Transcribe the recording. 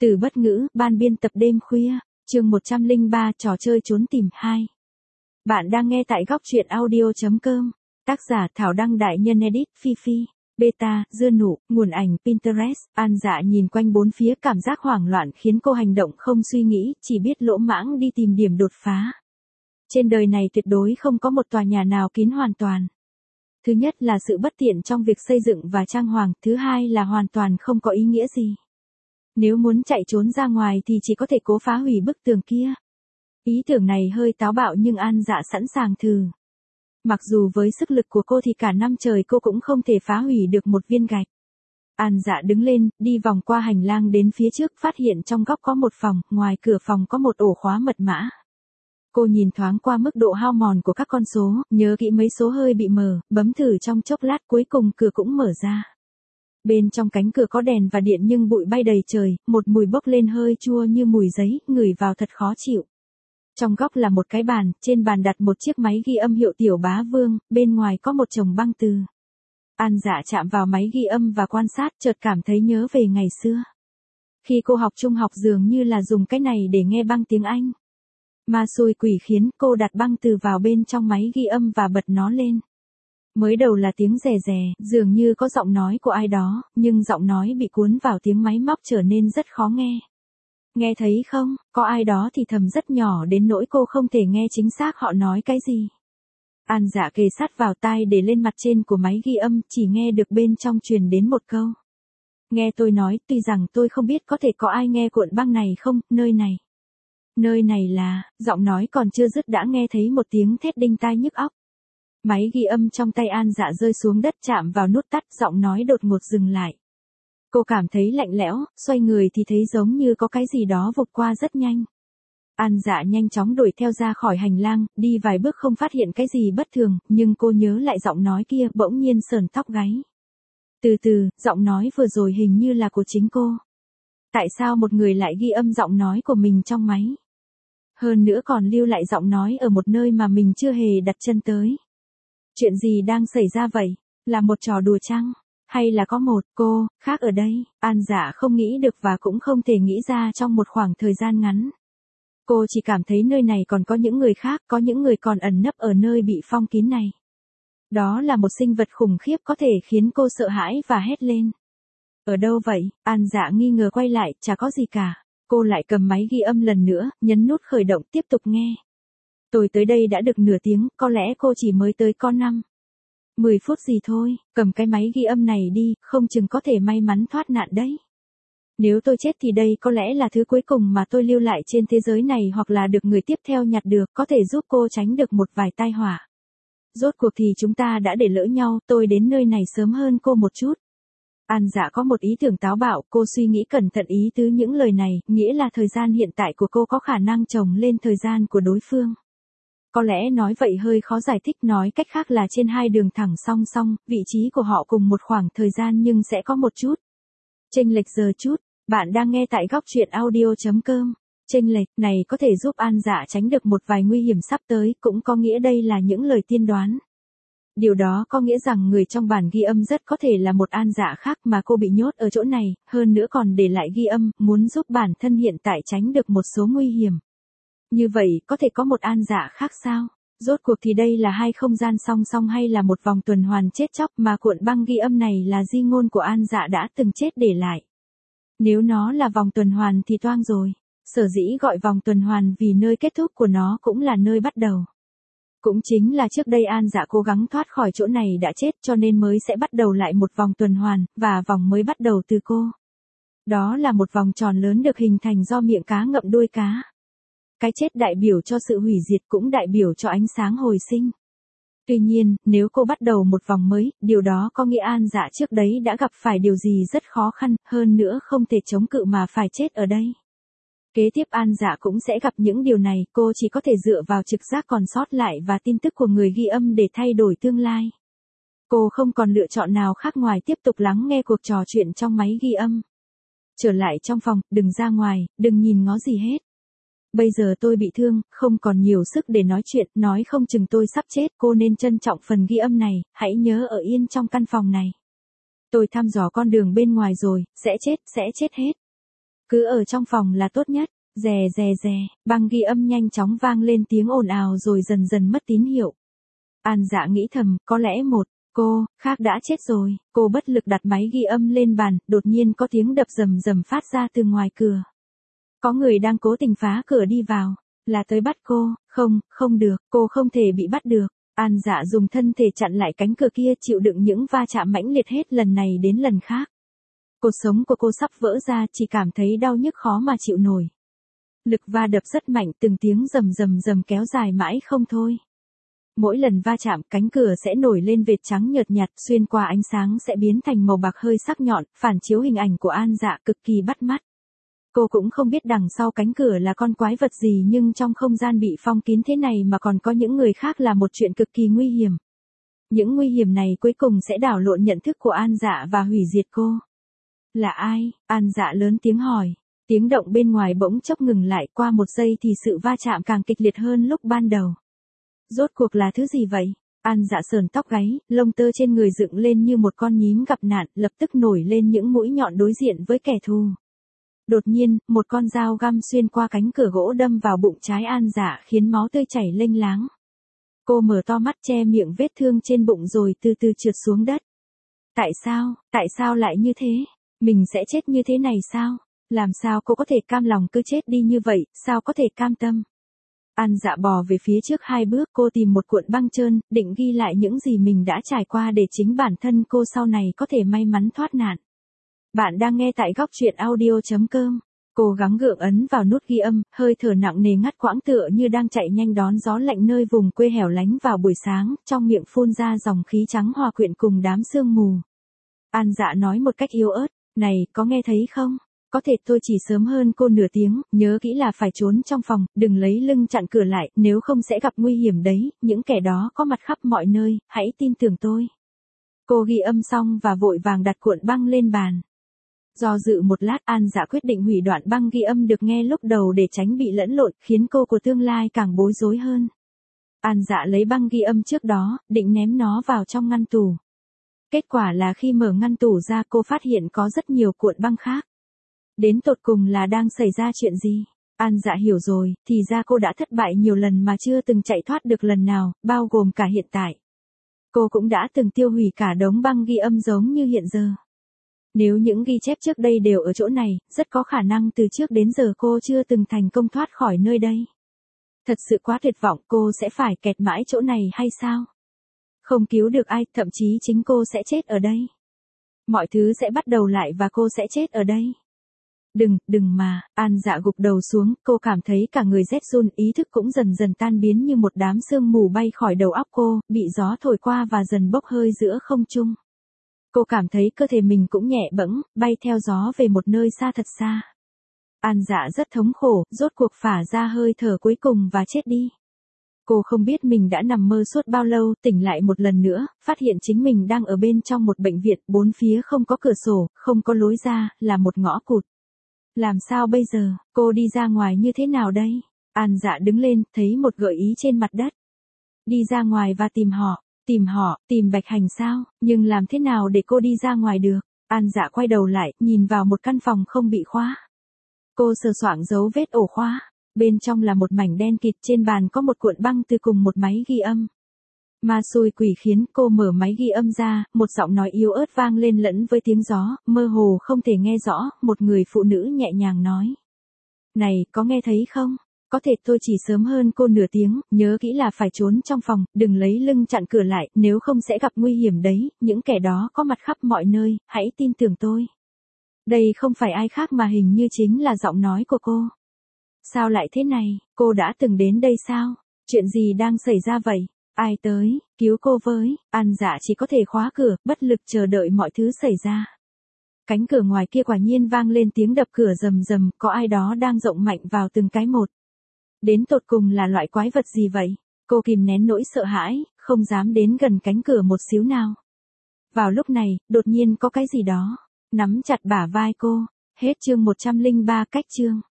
Từ bất ngữ, ban biên tập đêm khuya, chương 103 trò chơi trốn tìm 2. Bạn đang nghe tại góc truyện audio.com. Tác giả Thảo Đăng đại nhân edit Phi Phi. Beta, dưa nụ, nguồn ảnh Pinterest. An Dạ nhìn quanh bốn phía, cảm giác hoảng loạn khiến cô hành động không suy nghĩ, chỉ biết lỗ mãng đi tìm điểm đột phá. Trên đời này tuyệt đối không có một tòa nhà nào kín hoàn toàn. Thứ nhất là sự bất tiện trong việc xây dựng và trang hoàng, thứ hai là hoàn toàn không có ý nghĩa gì. Nếu muốn chạy trốn ra ngoài thì chỉ có thể cố phá hủy bức tường kia. Ý tưởng này hơi táo bạo nhưng An Dạ sẵn sàng thử. Mặc dù với sức lực của cô thì cả năm trời cô cũng không thể phá hủy được một viên gạch. An Dạ đứng lên, đi vòng qua hành lang đến phía trước, phát hiện trong góc có một phòng, ngoài cửa phòng có một ổ khóa mật mã. Cô nhìn thoáng qua mức độ hao mòn của các con số, nhớ kỹ mấy số hơi bị mờ, bấm thử trong chốc lát cuối cùng cửa cũng mở ra. Bên trong cánh cửa có đèn và điện nhưng bụi bay đầy trời, một mùi bốc lên hơi chua như mùi giấy, ngửi vào thật khó chịu. Trong góc là một cái bàn, trên bàn đặt một chiếc máy ghi âm hiệu Tiểu Bá Vương, bên ngoài có một chồng băng từ. An Dạ chạm vào máy ghi âm và quan sát, chợt cảm thấy nhớ về ngày xưa. Khi cô học trung học dường như là dùng cái này để nghe băng tiếng Anh. Ma xui quỷ khiến, cô đặt băng từ vào bên trong máy ghi âm và bật nó lên. Mới đầu là tiếng rè rè, dường như có giọng nói của ai đó, nhưng giọng nói bị cuốn vào tiếng máy móc trở nên rất khó nghe. Nghe thấy không, có ai đó thì thầm rất nhỏ đến nỗi cô không thể nghe chính xác họ nói cái gì. An Dạ kề sát vào tai để lên mặt trên của máy ghi âm, chỉ nghe được bên trong truyền đến một câu. Nghe tôi nói, tuy rằng tôi không biết có thể có ai nghe cuộn băng này không, nơi này. Nơi này là, giọng nói còn chưa dứt đã nghe thấy một tiếng thét đinh tai nhức óc. Máy ghi âm trong tay An Dạ rơi xuống đất, chạm vào nút tắt, giọng nói đột ngột dừng lại. Cô cảm thấy lạnh lẽo, xoay người thì thấy giống như có cái gì đó vụt qua rất nhanh. An Dạ nhanh chóng đuổi theo ra khỏi hành lang, đi vài bước không phát hiện cái gì bất thường, nhưng cô nhớ lại giọng nói kia, bỗng nhiên sởn tóc gáy. Từ từ, giọng nói vừa rồi hình như là của chính cô. Tại sao một người lại ghi âm giọng nói của mình trong máy? Hơn nữa còn lưu lại giọng nói ở một nơi mà mình chưa hề đặt chân tới. Chuyện gì đang xảy ra vậy? Là một trò đùa chăng? Hay là có một cô khác ở đây? An Dạ không nghĩ được và cũng không thể nghĩ ra trong một khoảng thời gian ngắn. Cô chỉ cảm thấy nơi này còn có những người khác, có những người còn ẩn nấp ở nơi bị phong kín này. Đó là một sinh vật khủng khiếp có thể khiến cô sợ hãi và hét lên. Ở đâu vậy? An Dạ nghi ngờ quay lại, chả có gì cả. Cô lại cầm máy ghi âm lần nữa, nhấn nút khởi động, tiếp tục nghe. Tôi tới đây đã được nửa tiếng, có lẽ cô chỉ mới tới có 10 phút gì thôi, cầm cái máy ghi âm này đi, không chừng có thể may mắn thoát nạn đấy. Nếu tôi chết thì đây có lẽ là thứ cuối cùng mà tôi lưu lại trên thế giới này, hoặc là được người tiếp theo nhặt được, có thể giúp cô tránh được một vài tai họa. Rốt cuộc thì chúng ta đã để lỡ nhau, tôi đến nơi này sớm hơn cô một chút. An Dạ có một ý tưởng táo bạo, cô suy nghĩ cẩn thận ý tứ những lời này, nghĩa là thời gian hiện tại của cô có khả năng chồng lên thời gian của đối phương. Có lẽ nói vậy hơi khó giải thích, nói cách khác là trên hai đường thẳng song song, vị trí của họ cùng một khoảng thời gian nhưng sẽ có một chút chênh lệch giờ chút. Bạn đang nghe tại góc truyện audio.com. Chênh lệch này có thể giúp An Dạ tránh được một vài nguy hiểm sắp tới, cũng có nghĩa đây là những lời tiên đoán. Điều đó có nghĩa rằng người trong bản ghi âm rất có thể là một An Dạ khác mà cô bị nhốt ở chỗ này, hơn nữa còn để lại ghi âm, muốn giúp bản thân hiện tại tránh được một số nguy hiểm. Như vậy, có thể có một An Dạ khác sao? Rốt cuộc thì đây là hai không gian song song hay là một vòng tuần hoàn chết chóc mà cuộn băng ghi âm này là di ngôn của An Dạ đã từng chết để lại? Nếu nó là vòng tuần hoàn thì toang rồi. Sở dĩ gọi vòng tuần hoàn vì nơi kết thúc của nó cũng là nơi bắt đầu. Cũng chính là trước đây An Dạ cố gắng thoát khỏi chỗ này đã chết cho nên mới sẽ bắt đầu lại một vòng tuần hoàn, và vòng mới bắt đầu từ cô. Đó là một vòng tròn lớn được hình thành do miệng cá ngậm đuôi cá. Cái chết đại biểu cho sự hủy diệt cũng đại biểu cho ánh sáng hồi sinh. Tuy nhiên, nếu cô bắt đầu một vòng mới, điều đó có nghĩa An Dạ trước đấy đã gặp phải điều gì rất khó khăn, hơn nữa không thể chống cự mà phải chết ở đây. Kế tiếp An Dạ cũng sẽ gặp những điều này, cô chỉ có thể dựa vào trực giác còn sót lại và tin tức của người ghi âm để thay đổi tương lai. Cô không còn lựa chọn nào khác ngoài tiếp tục lắng nghe cuộc trò chuyện trong máy ghi âm. Trở lại trong phòng, đừng ra ngoài, đừng nhìn ngó gì hết. Bây giờ tôi bị thương, không còn nhiều sức để nói chuyện, nói không chừng tôi sắp chết, cô nên trân trọng phần ghi âm này, hãy nhớ ở yên trong căn phòng này. Tôi thăm dò con đường bên ngoài rồi, sẽ chết hết. Cứ ở trong phòng là tốt nhất. Rè rè rè, băng ghi âm nhanh chóng vang lên tiếng ồn ào rồi dần dần mất tín hiệu. An Dạ nghĩ thầm, có lẽ một cô khác đã chết rồi. Cô bất lực đặt máy ghi âm lên bàn, đột nhiên có tiếng đập rầm rầm phát ra từ ngoài cửa. Có người đang cố tình phá cửa đi vào, là tới bắt cô. Không, không được, cô không thể bị bắt được. An Dạ dùng thân thể chặn lại cánh cửa kia, chịu đựng những va chạm mãnh liệt hết lần này đến lần khác. Cột sống của cô sắp vỡ ra, chỉ cảm thấy đau nhức khó mà chịu nổi. Lực va đập rất mạnh, từng tiếng rầm rầm rầm kéo dài mãi không thôi. Mỗi lần va chạm, cánh cửa sẽ nổi lên vệt trắng nhợt nhạt, xuyên qua ánh sáng sẽ biến thành màu bạc hơi sắc nhọn, phản chiếu hình ảnh của An Dạ cực kỳ bắt mắt. Cô cũng không biết đằng sau cánh cửa là con quái vật gì, nhưng trong không gian bị phong kín thế này mà còn có những người khác là một chuyện cực kỳ nguy hiểm. Những nguy hiểm này cuối cùng sẽ đảo lộn nhận thức của An Dạ và hủy diệt cô. Là ai? An Dạ lớn tiếng hỏi. Tiếng động bên ngoài bỗng chốc ngừng lại, qua một giây thì sự va chạm càng kịch liệt hơn lúc ban đầu. Rốt cuộc là thứ gì vậy? An Dạ sờn tóc gáy, lông tơ trên người dựng lên như một con nhím gặp nạn, lập tức nổi lên những mũi nhọn đối diện với kẻ thù. Đột nhiên, một con dao găm xuyên qua cánh cửa gỗ đâm vào bụng trái An Dạ khiến máu tươi chảy lênh láng. Cô mở to mắt che miệng vết thương trên bụng rồi từ từ trượt xuống đất. Tại sao lại như thế? Mình sẽ chết như thế này sao? Làm sao cô có thể cam lòng cứ chết đi như vậy, sao có thể cam tâm? An Dạ bò về phía trước 2 bước, cô tìm một cuộn băng trơn, định ghi lại những gì mình đã trải qua để chính bản thân cô sau này có thể may mắn thoát nạn. Bạn đang nghe tại góc truyện audio.com. Cố gắng gượng ấn vào nút ghi âm, hơi thở nặng nề ngắt quãng tựa như đang chạy nhanh đón gió lạnh nơi vùng quê hẻo lánh vào buổi sáng, trong miệng phun ra dòng khí trắng hòa quyện cùng đám sương mù. An Dạ nói một cách yếu ớt, này, có nghe thấy không? Có thể tôi chỉ sớm hơn cô nửa tiếng, nhớ kỹ là phải trốn trong phòng, đừng lấy lưng chặn cửa lại, nếu không sẽ gặp nguy hiểm đấy, những kẻ đó có mặt khắp mọi nơi, hãy tin tưởng tôi. Cô ghi âm xong và vội vàng đặt cuộn băng lên bàn. Do dự một lát, An Dạ quyết định hủy đoạn băng ghi âm được nghe lúc đầu để tránh bị lẫn lộn, khiến cô của tương lai càng bối rối hơn. An Dạ lấy băng ghi âm trước đó, định ném nó vào trong ngăn tủ. Kết quả là khi mở ngăn tủ ra, cô phát hiện có rất nhiều cuộn băng khác. Đến tột cùng là đang xảy ra chuyện gì? An Dạ hiểu rồi, thì ra cô đã thất bại nhiều lần mà chưa từng chạy thoát được lần nào, bao gồm cả hiện tại. Cô cũng đã từng tiêu hủy cả đống băng ghi âm giống như hiện giờ. Nếu những ghi chép trước đây đều ở chỗ này, rất có khả năng từ trước đến giờ cô chưa từng thành công thoát khỏi nơi đây. Thật sự quá tuyệt vọng, cô sẽ phải kẹt mãi chỗ này hay sao? Không cứu được ai, thậm chí chính cô sẽ chết ở đây. Mọi thứ sẽ bắt đầu lại và cô sẽ chết ở đây. Đừng mà, An Dạ gục đầu xuống, cô cảm thấy cả người rét run, ý thức cũng dần dần tan biến như một đám sương mù bay khỏi đầu óc cô, bị gió thổi qua và dần bốc hơi giữa không trung. Cô cảm thấy cơ thể mình cũng nhẹ bẫng, bay theo gió về một nơi xa thật xa. An Dạ rất thống khổ, rốt cuộc phả ra hơi thở cuối cùng và chết đi. Cô không biết mình đã nằm mơ suốt bao lâu, tỉnh lại một lần nữa, phát hiện chính mình đang ở bên trong một bệnh viện, bốn phía không có cửa sổ, không có lối ra, là một ngõ cụt. Làm sao bây giờ, cô đi ra ngoài như thế nào đây? An Dạ đứng lên, thấy một gợi ý trên mặt đất. Đi ra ngoài và tìm Bạch Hành sao? Nhưng làm thế nào để cô đi ra ngoài được? An Dạ quay đầu lại, nhìn vào một căn phòng không bị khóa. Cô sờ soạng dấu vết ổ khóa. Bên trong là một mảnh đen kịt, trên bàn có một cuộn băng từ cùng một máy ghi âm. Ma xui quỷ khiến, cô mở máy ghi âm ra, một giọng nói yếu ớt vang lên lẫn với tiếng gió, mơ hồ không thể nghe rõ, một người phụ nữ nhẹ nhàng nói. Này, có nghe thấy không? Có thể tôi chỉ sớm hơn cô nửa tiếng, nhớ kỹ là phải trốn trong phòng, đừng lấy lưng chặn cửa lại, nếu không sẽ gặp nguy hiểm đấy, những kẻ đó có mặt khắp mọi nơi, hãy tin tưởng tôi. Đây không phải ai khác mà hình như chính là giọng nói của cô. Sao lại thế này, cô đã từng đến đây sao? Chuyện gì đang xảy ra vậy? Ai tới, cứu cô với? An Dạ chỉ có thể khóa cửa, bất lực chờ đợi mọi thứ xảy ra. Cánh cửa ngoài kia quả nhiên vang lên tiếng đập cửa rầm rầm, có ai đó đang rộng mạnh vào từng cái một. Đến tột cùng là loại quái vật gì vậy? Cô kìm nén nỗi sợ hãi, không dám đến gần cánh cửa một xíu nào. Vào lúc này, đột nhiên có cái gì đó nắm chặt bả vai cô. Hết chương 103 cách chương.